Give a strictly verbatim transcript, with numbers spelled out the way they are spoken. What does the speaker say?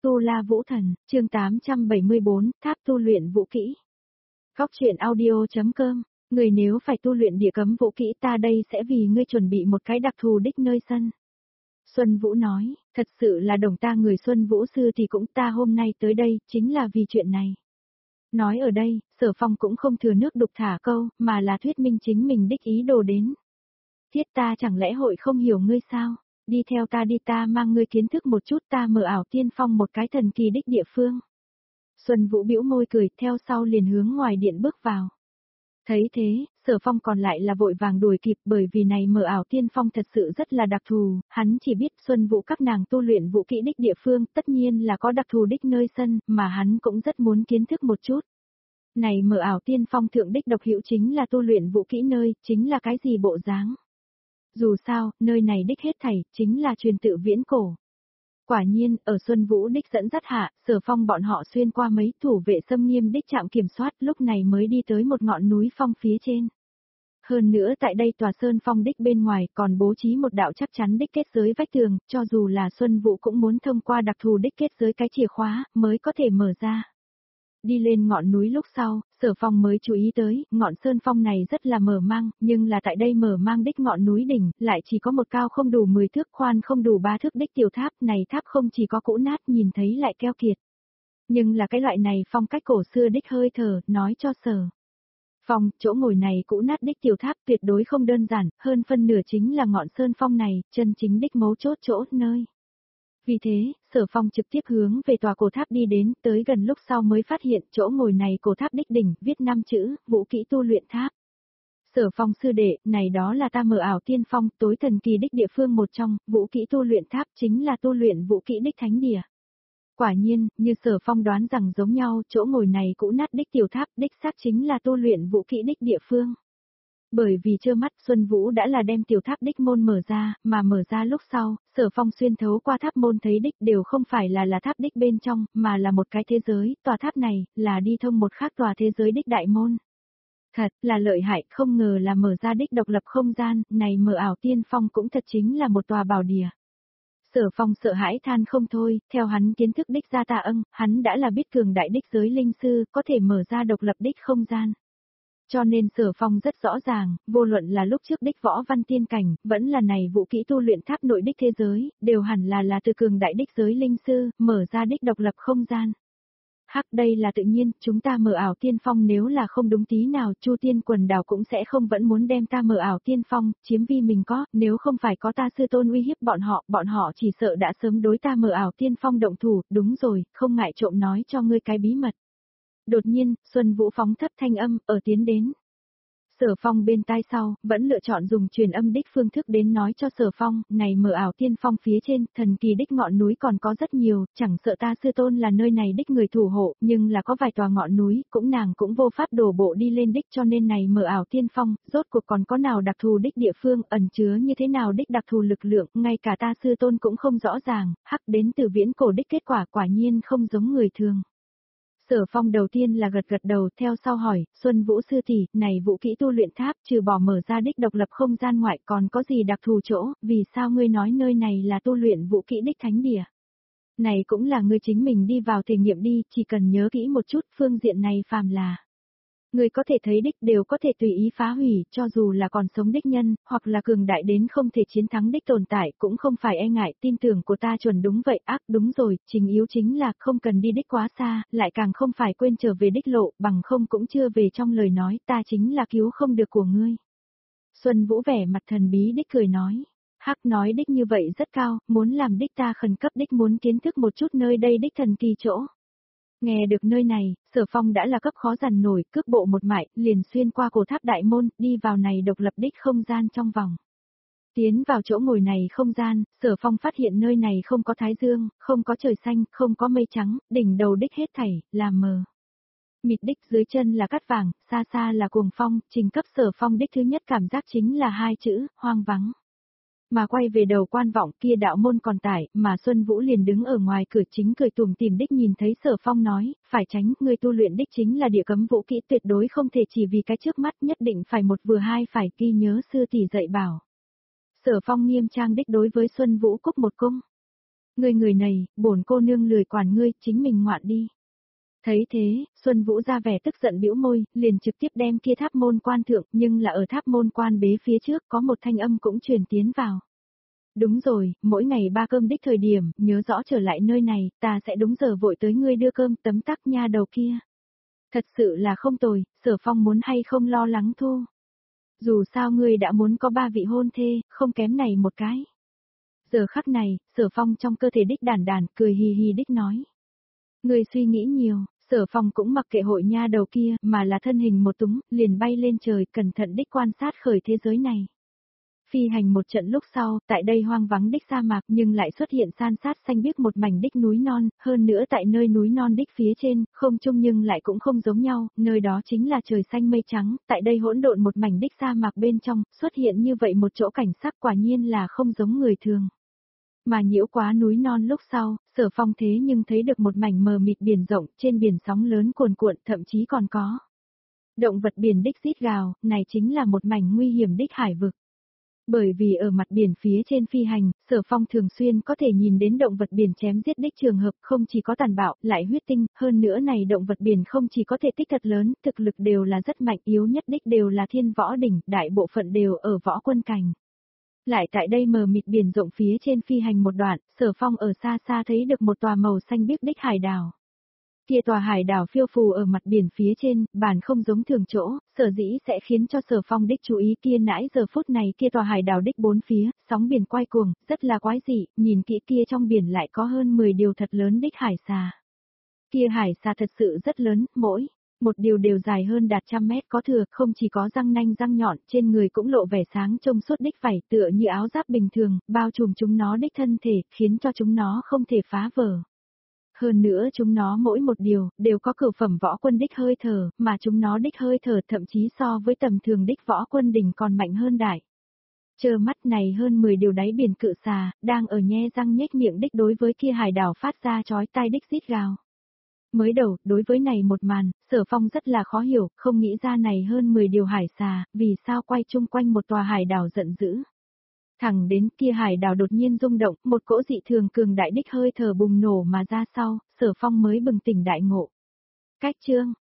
Tu La Vũ Thần, chương tám trăm bảy mươi bốn, tháp tu luyện vũ kỹ. Góc truyện audio.com, người nếu phải tu luyện địa cấm vũ kỹ ta đây sẽ vì ngươi chuẩn bị một cái đặc thù đích nơi sân. Xuân Vũ nói, thật sự là đồng ta người Xuân Vũ sư thì cũng ta hôm nay tới đây, chính là vì chuyện này. Nói ở đây, Sở Phong cũng không thừa nước đục thả câu, mà là thuyết minh chính mình đích ý đồ đến. Thiết ta chẳng lẽ hội không hiểu ngươi sao? Đi theo ta đi ta mang ngươi kiến thức một chút ta mở ảo tiên phong một cái thần kỳ đích địa phương. Xuân Vũ bĩu môi cười theo sau liền hướng ngoài điện bước vào. Thấy thế, Sở Phong còn lại là vội vàng đuổi kịp bởi vì này mở ảo tiên phong thật sự rất là đặc thù, hắn chỉ biết Xuân Vũ các nàng tu luyện vũ kỹ đích địa phương tất nhiên là có đặc thù đích nơi sân mà hắn cũng rất muốn kiến thức một chút. Này mở ảo tiên phong thượng đích độc hữu chính là tu luyện vũ kỹ nơi, chính là cái gì bộ dáng. Dù sao, nơi này đích hết thảy, chính là truyền tự viễn cổ. Quả nhiên, ở Xuân Vũ đích dẫn dắt hạ, Sở Phong bọn họ xuyên qua mấy thủ vệ xâm nghiêm đích trạm kiểm soát lúc này mới đi tới một ngọn núi phong phía trên. Hơn nữa tại đây tòa sơn phong đích bên ngoài còn bố trí một đạo chắc chắn đích kết giới vách tường, cho dù là Xuân Vũ cũng muốn thông qua đặc thù đích kết giới cái chìa khóa, mới có thể mở ra. Đi lên ngọn núi lúc sau, Sở Phong mới chú ý tới, ngọn sơn phong này rất là mở mang, nhưng là tại đây mở mang đích ngọn núi đỉnh, lại chỉ có một cao không đủ mười thước khoan không đủ ba thước đích tiểu tháp, này tháp không chỉ có cũ nát nhìn thấy lại keo kiệt. Nhưng là cái loại này phong cách cổ xưa đích hơi thở, nói cho Sở Phong, chỗ ngồi này cũ nát đích tiểu tháp tuyệt đối không đơn giản, hơn phân nửa chính là ngọn sơn phong này, chân chính đích mấu chốt chỗ nơi. Vì thế, Sở Phong trực tiếp hướng về tòa cổ tháp đi đến, tới gần lúc sau mới phát hiện chỗ ngồi này cổ tháp đích đỉnh, viết năm chữ, vũ kỹ tu luyện tháp. Sở Phong sư đệ, này đó là ta mở ảo tiên phong, tối thần kỳ đích địa phương một trong, vũ kỹ tu luyện tháp chính là tu luyện vũ kỹ đích thánh địa. Quả nhiên, như Sở Phong đoán rằng giống nhau, chỗ ngồi này cũ nát đích tiểu tháp, đích xác chính là tu luyện vũ kỹ đích địa phương. Bởi vì trơ mắt Xuân Vũ đã là đem tiểu tháp đích môn mở ra, mà mở ra lúc sau, Sở Phong xuyên thấu qua tháp môn thấy đích đều không phải là là tháp đích bên trong, mà là một cái thế giới, tòa tháp này, là đi thông một khác tòa thế giới đích đại môn. Thật là lợi hại, không ngờ là mở ra đích độc lập không gian, này mở ảo tiên phong cũng thật chính là một tòa bảo địa. Sở Phong sợ hãi than không thôi, theo hắn kiến thức đích ra tạ ân, hắn đã là biết cường đại đích giới linh sư, có thể mở ra độc lập đích không gian. Cho nên Sở Phong rất rõ ràng, vô luận là lúc trước đích võ văn tiên cảnh, vẫn là này vũ kỹ tu luyện tháp nội đích thế giới, đều hẳn là là từ cường đại đích giới linh sư, mở ra đích độc lập không gian. Hắc đây là tự nhiên, chúng ta mở ảo tiên phong nếu là không đúng tí nào, Chu Tiên quần đảo cũng sẽ không vẫn muốn đem ta mở ảo tiên phong, chiếm vi mình có, nếu không phải có ta sư tôn uy hiếp bọn họ, bọn họ chỉ sợ đã sớm đối ta mở ảo tiên phong động thủ, đúng rồi, không ngại trộm nói cho ngươi cái bí mật. Đột nhiên, Xuân Vũ phóng thấp thanh âm, ở tiến đến. Sở Phong bên tai sau, vẫn lựa chọn dùng truyền âm đích phương thức đến nói cho Sở Phong, này mở ảo tiên phong phía trên, thần kỳ đích ngọn núi còn có rất nhiều, chẳng sợ ta sư tôn là nơi này đích người thủ hộ, nhưng là có vài tòa ngọn núi, cũng nàng cũng vô pháp đổ bộ đi lên đích cho nên này mở ảo tiên phong, rốt cuộc còn có nào đặc thù đích địa phương, ẩn chứa như thế nào đích đặc thù lực lượng, ngay cả ta sư tôn cũng không rõ ràng, hắc đến từ viễn cổ đích kết quả quả nhiên không giống người thường. Sở Phong đầu tiên là gật gật đầu, theo sau hỏi, Xuân Vũ sư tỷ, này vũ kỹ tu luyện tháp trừ bỏ mở ra đích độc lập không gian ngoại còn có gì đặc thù chỗ, vì sao ngươi nói nơi này là tu luyện vũ kỹ đích thánh địa? Này cũng là ngươi chính mình đi vào thể nghiệm đi, chỉ cần nhớ kỹ một chút, phương diện này phàm là. Người có thể thấy đích đều có thể tùy ý phá hủy, cho dù là còn sống đích nhân, hoặc là cường đại đến không thể chiến thắng đích tồn tại, cũng không phải e ngại, tin tưởng của ta chuẩn đúng vậy, ác đúng rồi, trình yếu chính là không cần đi đích quá xa, lại càng không phải quên trở về đích lộ, bằng không cũng chưa về trong lời nói, ta chính là cứu không được của ngươi. Xuân Vũ vẻ mặt thần bí đích cười nói, hắc nói đích như vậy rất cao, muốn làm đích ta khẩn cấp đích muốn kiến thức một chút nơi đây đích thần kỳ chỗ. Nghe được nơi này, Sở Phong đã là cấp khó dằn nổi, cước bộ một mại, liền xuyên qua cổ tháp đại môn, đi vào này độc lập đích không gian trong vòng. Tiến vào chỗ ngồi này không gian, Sở Phong phát hiện nơi này không có thái dương, không có trời xanh, không có mây trắng, đỉnh đầu đích hết thảy, là mờ. Mịt đích dưới chân là cát vàng, xa xa là cuồng phong, trình cấp Sở Phong đích thứ nhất cảm giác chính là hai chữ, hoang vắng. Mà quay về đầu quan vọng kia đạo môn còn tải, mà Xuân Vũ liền đứng ở ngoài cửa chính cười tủm tỉm đích nhìn thấy Sở Phong nói, phải tránh, người tu luyện đích chính là địa cấm vũ kỹ tuyệt đối không thể chỉ vì cái trước mắt nhất định phải một vừa hai phải ghi nhớ sư tỷ dạy bảo. Sở Phong nghiêm trang đích đối với Xuân Vũ cúc một cung. Ngươi người này, bổn cô nương lười quản ngươi, chính mình ngoạn đi. Thấy thế, Xuân Vũ ra vẻ tức giận bĩu môi, liền trực tiếp đem kia tháp môn quan thượng, nhưng là ở tháp môn quan bế phía trước có một thanh âm cũng truyền tiến vào. Đúng rồi, mỗi ngày ba cơm đích thời điểm, nhớ rõ trở lại nơi này, ta sẽ đúng giờ vội tới ngươi đưa cơm, tấm tắc nha đầu kia. Thật sự là không tồi, Sở Phong muốn hay không lo lắng thu. Dù sao ngươi đã muốn có ba vị hôn thê, không kém này một cái. Giờ khắc này, Sở Phong trong cơ thể đích đản đản, cười hì hì đích nói. Ngươi suy nghĩ nhiều, Sở Phong cũng mặc kệ hội nha đầu kia, mà là thân hình một túng, liền bay lên trời, cẩn thận đích quan sát khởi thế giới này. Phi hành một trận lúc sau, tại đây hoang vắng đích sa mạc nhưng lại xuất hiện san sát xanh biếc một mảnh đích núi non, hơn nữa tại nơi núi non đích phía trên, không chung nhưng lại cũng không giống nhau, nơi đó chính là trời xanh mây trắng, tại đây hỗn độn một mảnh đích sa mạc bên trong, xuất hiện như vậy một chỗ cảnh sắc quả nhiên là không giống người thường. Mà nhiễu quá núi non lúc sau, Sở Phong thế nhưng thấy được một mảnh mờ mịt biển rộng, trên biển sóng lớn cuồn cuộn, thậm chí còn có động vật biển đích rít gào, này chính là một mảnh nguy hiểm đích hải vực. Bởi vì ở mặt biển phía trên phi hành, Sở Phong thường xuyên có thể nhìn đến động vật biển chém giết đích trường hợp không chỉ có tàn bạo, lại huyết tinh, hơn nữa này động vật biển không chỉ có thể tích thật lớn, thực lực đều là rất mạnh, yếu nhất đích đều là thiên võ đỉnh, đại bộ phận đều ở võ quân cảnh. Lại tại đây mờ mịt biển rộng phía trên phi hành một đoạn, Sở Phong ở xa xa thấy được một tòa màu xanh biếc đích hải đảo. Kia tòa hải đảo phiêu phù ở mặt biển phía trên, bản không giống thường chỗ, sở dĩ sẽ khiến cho Sở Phong đích chú ý kia nãy giờ phút này kia tòa hải đảo đích bốn phía, sóng biển quay cuồng, rất là quái dị, nhìn kỹ kia trong biển lại có hơn mười điều thật lớn đích hải xà. Kia hải xà thật sự rất lớn, mỗi một điều đều dài hơn đạt trăm mét có thừa, không chỉ có răng nanh răng nhọn, trên người cũng lộ vẻ sáng trông suốt đích vảy tựa như áo giáp bình thường, bao trùm chúng nó đích thân thể, khiến cho chúng nó không thể phá vỡ. Hơn nữa chúng nó mỗi một điều, đều có cửu phẩm võ quân đích hơi thở, mà chúng nó đích hơi thở thậm chí so với tầm thường đích võ quân đỉnh còn mạnh hơn đại. Chờ mắt này hơn mười điều đáy biển cự xà, đang ở nhe răng nhếch miệng đích đối với kia hải đảo phát ra chói tai đích rít gào. Mới đầu, đối với này một màn, Sở Phong rất là khó hiểu, không nghĩ ra này hơn mười điều hải xà, vì sao quay chung quanh một tòa hải đảo giận dữ. Thẳng đến kia hải đảo đột nhiên rung động, một cỗ dị thường cường đại đích hơi thở bùng nổ mà ra sau, Sở Phong mới bừng tỉnh đại ngộ. Cách chương,